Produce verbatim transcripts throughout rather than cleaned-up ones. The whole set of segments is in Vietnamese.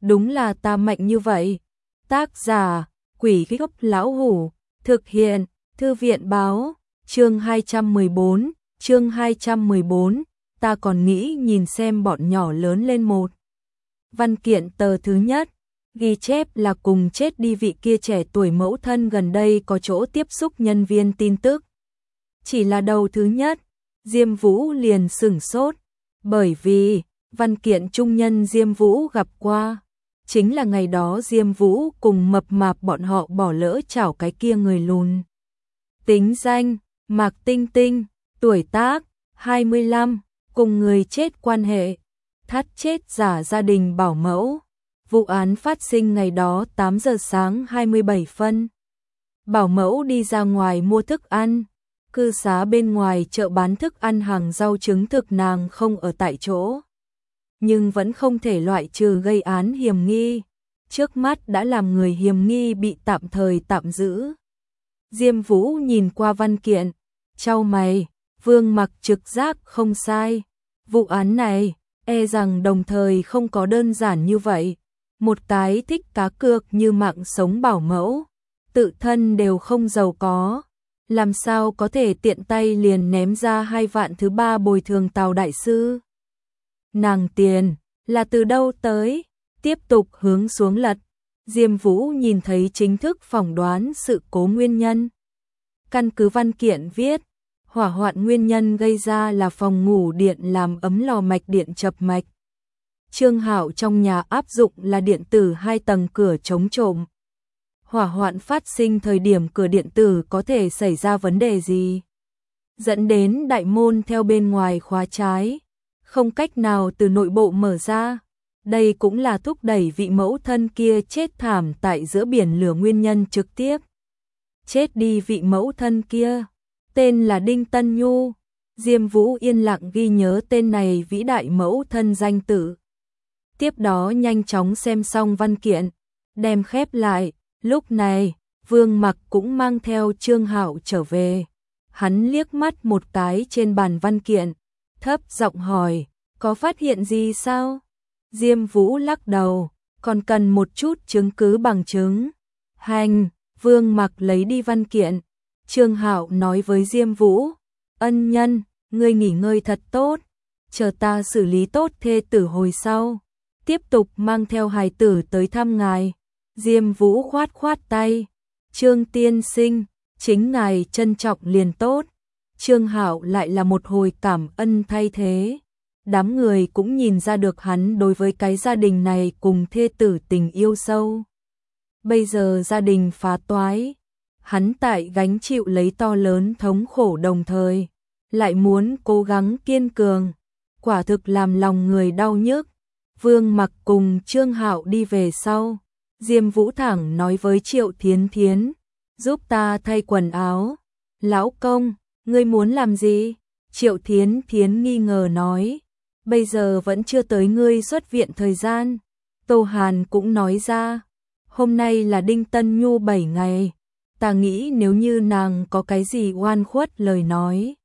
đúng là ta mạnh như vậy. Tác giả, Quỷ Gốc Lão Hủ, thực hiện, Thư viện báo, chương hai trăm mười bốn, chương hai trăm mười bốn, ta còn nghĩ nhìn xem bọn nhỏ lớn lên một. Văn kiện tờ thứ nhất, ghi chép là cùng chết đi vị kia trẻ tuổi mẫu thân gần đây có chỗ tiếp xúc nhân viên tin tức. Chỉ là đầu thứ nhất, Diêm Vũ liền sửng sốt, bởi vì văn kiện trung nhân Diêm Vũ gặp qua, chính là ngày đó Diêm Vũ cùng mập mạp bọn họ bỏ lỡ chảo cái kia người lùn. Tính danh, Mạc Tinh Tinh, tuổi tác, hai mươi lăm, cùng người chết quan hệ, thắt chết giả gia đình bảo mẫu. Vụ án phát sinh ngày đó tám giờ sáng hai mươi bảy phân. Bảo mẫu đi ra ngoài mua thức ăn, cư xá bên ngoài chợ bán thức ăn hàng rau trứng thực nàng không ở tại chỗ. Nhưng vẫn không thể loại trừ gây án hiểm nghi, trước mắt đã làm người hiểm nghi bị tạm thời tạm giữ. Diêm Vũ nhìn qua văn kiện, chau mày, Vương Mặc trực giác không sai. Vụ án này, e rằng đồng thời không có đơn giản như vậy. Một cái thích cá cược như mạng sống bảo mẫu, tự thân đều không giàu có, làm sao có thể tiện tay liền ném ra hai vạn thứ ba bồi thường Tào đại sư. Nàng tiền, là từ đâu tới? Tiếp tục hướng xuống lật, Diêm Vũ nhìn thấy chính thức phỏng đoán sự cố nguyên nhân. Căn cứ văn kiện viết, hỏa hoạn nguyên nhân gây ra là phòng ngủ điện làm ấm lò mạch điện chập mạch. Trương Hạo trong nhà áp dụng là điện tử hai tầng cửa chống trộm. Hỏa hoạn phát sinh thời điểm cửa điện tử có thể xảy ra vấn đề gì? Dẫn đến đại môn theo bên ngoài khóa trái, không cách nào từ nội bộ mở ra. Đây cũng là thúc đẩy vị mẫu thân kia chết thảm tại giữa biển lửa nguyên nhân trực tiếp. Chết đi vị mẫu thân kia, tên là Đinh Tân Nhu. Diêm Vũ yên lặng ghi nhớ tên này vĩ đại mẫu thân danh tự. Tiếp đó nhanh chóng xem xong văn kiện, đem khép lại. Lúc này, Vương Mặc cũng mang theo Trương Hạo trở về. Hắn liếc mắt một cái trên bàn văn kiện, thấp giọng hỏi, có phát hiện gì sao? Diêm Vũ lắc đầu, còn cần một chút chứng cứ bằng chứng. Hành, Vương Mặc lấy đi văn kiện. Trương Hạo nói với Diêm Vũ, ân nhân, ngươi nghỉ ngơi thật tốt, chờ ta xử lý tốt thê tử hồi sau, tiếp tục mang theo hài tử tới thăm ngài. Diêm Vũ khoát khoát tay, Trương tiên sinh, chính ngài trân trọng liền tốt. Trương Hạo lại là một hồi cảm ân thay thế. Đám người cũng nhìn ra được hắn đối với cái gia đình này cùng thê tử tình yêu sâu. Bây giờ gia đình phá toái, hắn tại gánh chịu lấy to lớn thống khổ đồng thời, lại muốn cố gắng kiên cường, quả thực làm lòng người đau nhức. Vương Mặc cùng Trương Hạo đi về sau, Diêm Vũ thẳng nói với Triệu Thiến Thiến, giúp ta thay quần áo. Lão công, ngươi muốn làm gì? Triệu Thiến Thiến nghi ngờ nói, bây giờ vẫn chưa tới ngươi xuất viện thời gian. Tô Hàn cũng nói ra, hôm nay là Đinh Tân Nhu bảy ngày, ta nghĩ nếu như nàng có cái gì oan khuất lời nói,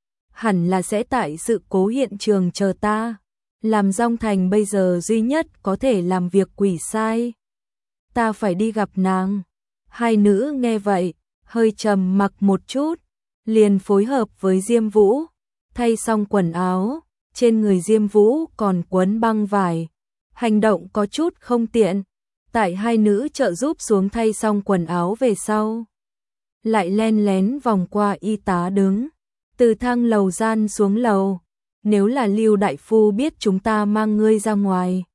hẳn là sẽ tại sự cố hiện trường chờ ta. Làm Dong Thành bây giờ duy nhất có thể làm việc quỷ sai, ta phải đi gặp nàng. Hai nữ nghe vậy, hơi trầm mặc một chút, liền phối hợp với Diêm Vũ, thay xong quần áo, trên người Diêm Vũ còn quấn băng vải, hành động có chút không tiện. Tại hai nữ trợ giúp xuống thay xong quần áo về sau, lại len lén vòng qua y tá đứng, từ thang lầu gian xuống lầu. Nếu là Lưu đại phu biết chúng ta mang ngươi ra ngoài,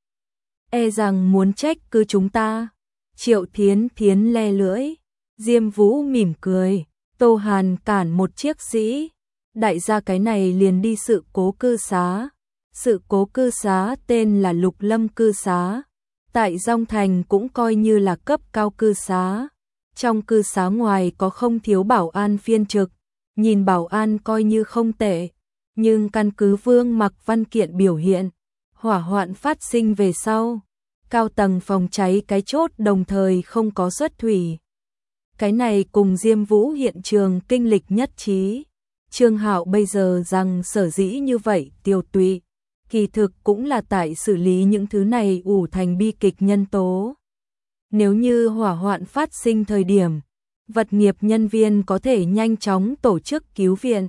e rằng muốn trách cứ chúng ta. Triệu Thiến Thiến le lưỡi. Diêm Vũ mỉm cười, Tô Hàn cản một chiếc sĩ, đại gia cái này liền đi sự cố cư xá. Sự cố cư xá tên là Lục Lâm cư xá, tại Dong Thành cũng coi như là cấp cao cư xá. Trong cư xá ngoài có không thiếu bảo an phiên trực, nhìn bảo an coi như không tệ. Nhưng căn cứ Vương Mặc văn kiện biểu hiện, hỏa hoạn phát sinh về sau, cao tầng phòng cháy cái chốt đồng thời không có xuất thủy. Cái này cùng Diêm Vũ hiện trường kinh lịch nhất trí. Trương Hạo bây giờ rằng sở dĩ như vậy tiêu tụy, kỳ thực cũng là tại xử lý những thứ này ủ thành bi kịch nhân tố. Nếu như hỏa hoạn phát sinh thời điểm, vật nghiệp nhân viên có thể nhanh chóng tổ chức cứu viện,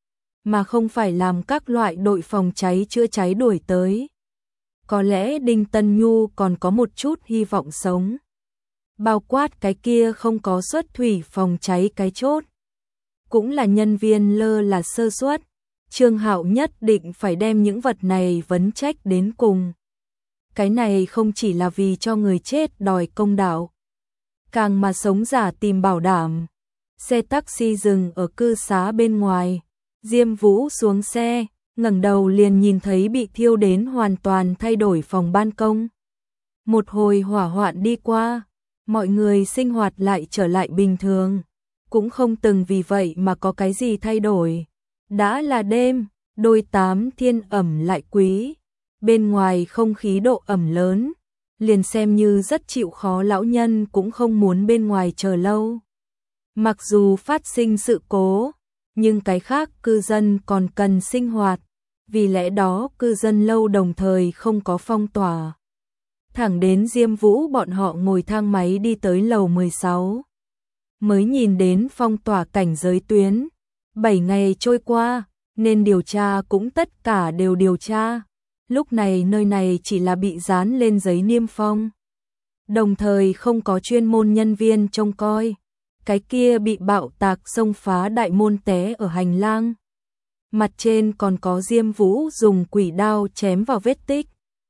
mà không phải làm các loại đội phòng cháy chữa cháy đuổi tới. Có lẽ Đinh Tân Nhu còn có một chút hy vọng sống. Bao quát cái kia không có xuất thủy phòng cháy cái chốt. Cũng là nhân viên lơ là sơ suất. Trương Hạo nhất định phải đem những vật này vấn trách đến cùng. Cái này không chỉ là vì cho người chết đòi công đạo, càng mà sống giả tìm bảo đảm. Xe taxi dừng ở cư xá bên ngoài. Diêm Vũ xuống xe, ngẩng đầu liền nhìn thấy bị thiêu đến hoàn toàn thay đổi phòng ban công. Một hồi hỏa hoạn đi qua, mọi người sinh hoạt lại trở lại bình thường, cũng không từng vì vậy mà có cái gì thay đổi. Đã là đêm, đôi tám thiên ẩm lại quý, bên ngoài không khí độ ẩm lớn, liền xem như rất chịu khó lão nhân cũng không muốn bên ngoài chờ lâu. Mặc dù phát sinh sự cố, nhưng cái khác cư dân còn cần sinh hoạt, vì lẽ đó cư dân lâu đồng thời không có phong tỏa. Thẳng đến Diêm Vũ bọn họ ngồi thang máy đi tới lầu mười sáu, mới nhìn đến phong tỏa cảnh giới tuyến. bảy ngày trôi qua, nên điều tra cũng tất cả đều điều tra. Lúc này nơi này chỉ là bị dán lên giấy niêm phong. Đồng thời không có chuyên môn nhân viên trông coi. Cái kia bị bạo tạc xông phá đại môn té ở hành lang. Mặt trên còn có Diêm Vũ dùng quỷ đao chém vào vết tích.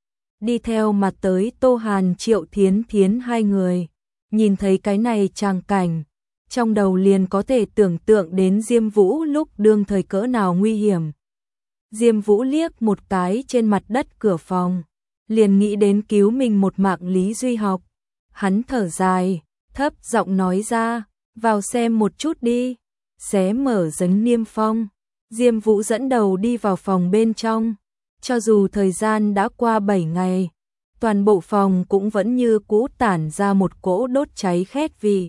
Đi theo mặt tới Tô Hàn Triệu Thiến Thiến hai người. Nhìn thấy cái này tràng cảnh, trong đầu liền có thể tưởng tượng đến Diêm Vũ lúc đương thời cỡ nào nguy hiểm. Diêm Vũ liếc một cái trên mặt đất cửa phòng, liền nghĩ đến cứu mình một mạng Lý Duy Học. Hắn thở dài, thấp giọng nói ra, vào xem một chút đi. Xé mở giấy niêm phong, Diêm Vũ dẫn đầu đi vào phòng bên trong. Cho dù thời gian đã qua bảy ngày, toàn bộ phòng cũng vẫn như cũ tản ra một cỗ đốt cháy khét vị.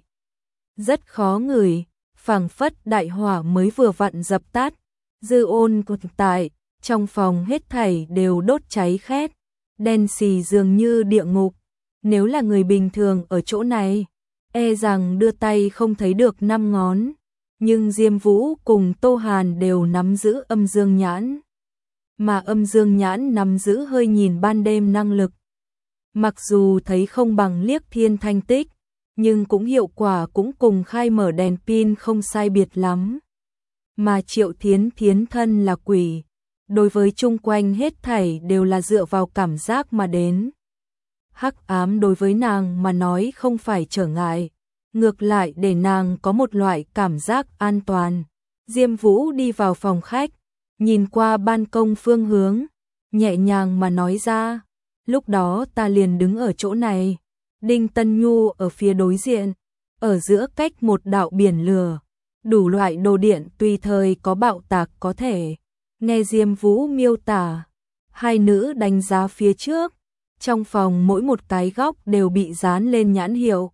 Rất khó ngửi, phảng phất đại hỏa mới vừa vặn dập tắt. Dư ôn của tại, trong phòng hết thảy đều đốt cháy khét, đen xì dường như địa ngục. Nếu là người bình thường ở chỗ này, e rằng đưa tay không thấy được năm ngón. Nhưng Diêm Vũ cùng Tô Hàn đều nắm giữ âm dương nhãn. Mà âm dương nhãn nắm giữ hơi nhìn ban đêm năng lực. Mặc dù thấy không bằng liếc thiên thanh tích, nhưng cũng hiệu quả cũng cùng khai mở đèn pin không sai biệt lắm. Mà Triệu Thiến Thiến thân là quỷ, đối với chung quanh hết thảy đều là dựa vào cảm giác mà đến. Hắc ám đối với nàng mà nói không phải trở ngại, ngược lại để nàng có một loại cảm giác an toàn. Diêm Vũ đi vào phòng khách, nhìn qua ban công phương hướng, nhẹ nhàng mà nói ra, lúc đó ta liền đứng ở chỗ này. Đinh Tân Nhu ở phía đối diện, ở giữa cách một đạo biển lửa, đủ loại đồ điện tùy thời có bạo tạc có thể. Nghe Diêm Vũ miêu tả, hai nữ đánh giá phía trước, trong phòng mỗi một cái góc đều bị dán lên nhãn hiệu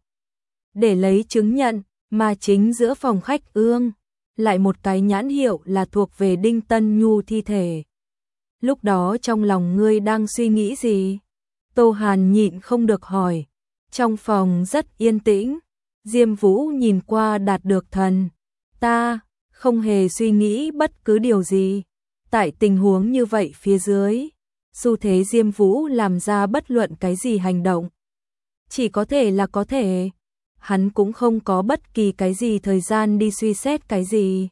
để lấy chứng nhận, mà chính giữa phòng khách ương lại một cái nhãn hiệu là thuộc về Đinh Tân Nhu thi thể. Lúc đó trong lòng ngươi đang suy nghĩ gì? Tô Hàn nhịn không được hỏi. Trong phòng rất yên tĩnh, Diêm Vũ nhìn qua đạt được thần. Ta không hề suy nghĩ bất cứ điều gì. Tại tình huống như vậy phía dưới, xu thế Diêm Vũ làm ra bất luận cái gì hành động, chỉ có thể là có thể. Hắn cũng không có bất kỳ cái gì thời gian đi suy xét cái gì.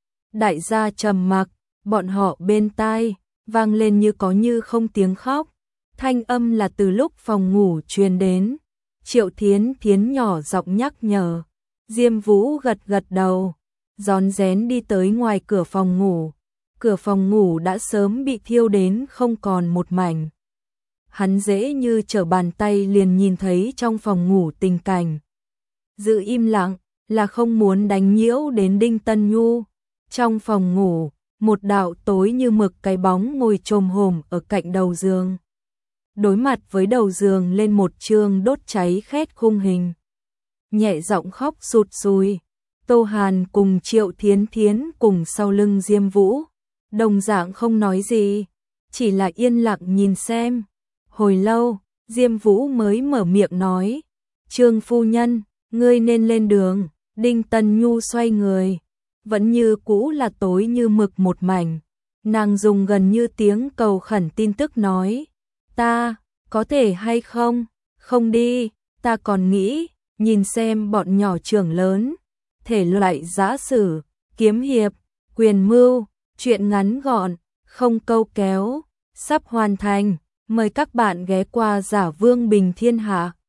Đại gia trầm mặc, bọn họ bên tai vang lên như có như không tiếng khóc. Thanh âm là từ lúc phòng ngủ truyền đến. Triệu Thiến Thiến nhỏ giọng nhắc nhở. Diêm Vũ gật gật đầu, rón rén đi tới ngoài cửa phòng ngủ. Cửa phòng ngủ đã sớm bị thiêu đến không còn một mảnh. Hắn dễ như trở bàn tay liền nhìn thấy trong phòng ngủ tình cảnh. Giữ im lặng là không muốn đánh nhiễu đến Đinh Tân Nhu. Trong phòng ngủ, một đạo tối như mực cái bóng ngồi chồm hổm ở cạnh đầu giường. Đối mặt với đầu giường lên một chương đốt cháy khét khung hình. Nhẹ giọng khóc sụt sùi. Tô Hàn cùng Triệu Thiến Thiến cùng sau lưng Diêm Vũ, đồng dạng không nói gì. chỉ là yên lặng nhìn xem. Hồi lâu, Diêm Vũ mới mở miệng nói, Trương phu nhân, ngươi nên lên đường. Đinh Tần Nhu xoay người, vẫn như cũ là tối như mực một mảnh. Nàng dùng gần như tiếng cầu khẩn tin tức nói, ta, có thể hay không, không đi, ta còn nghĩ, nhìn xem bọn nhỏ trưởng lớn, thể loại giã sử, kiếm hiệp, quyền mưu, chuyện ngắn gọn, không câu kéo, sắp hoàn thành, mời các bạn ghé qua Giả Vương Bình Thiên Hạ.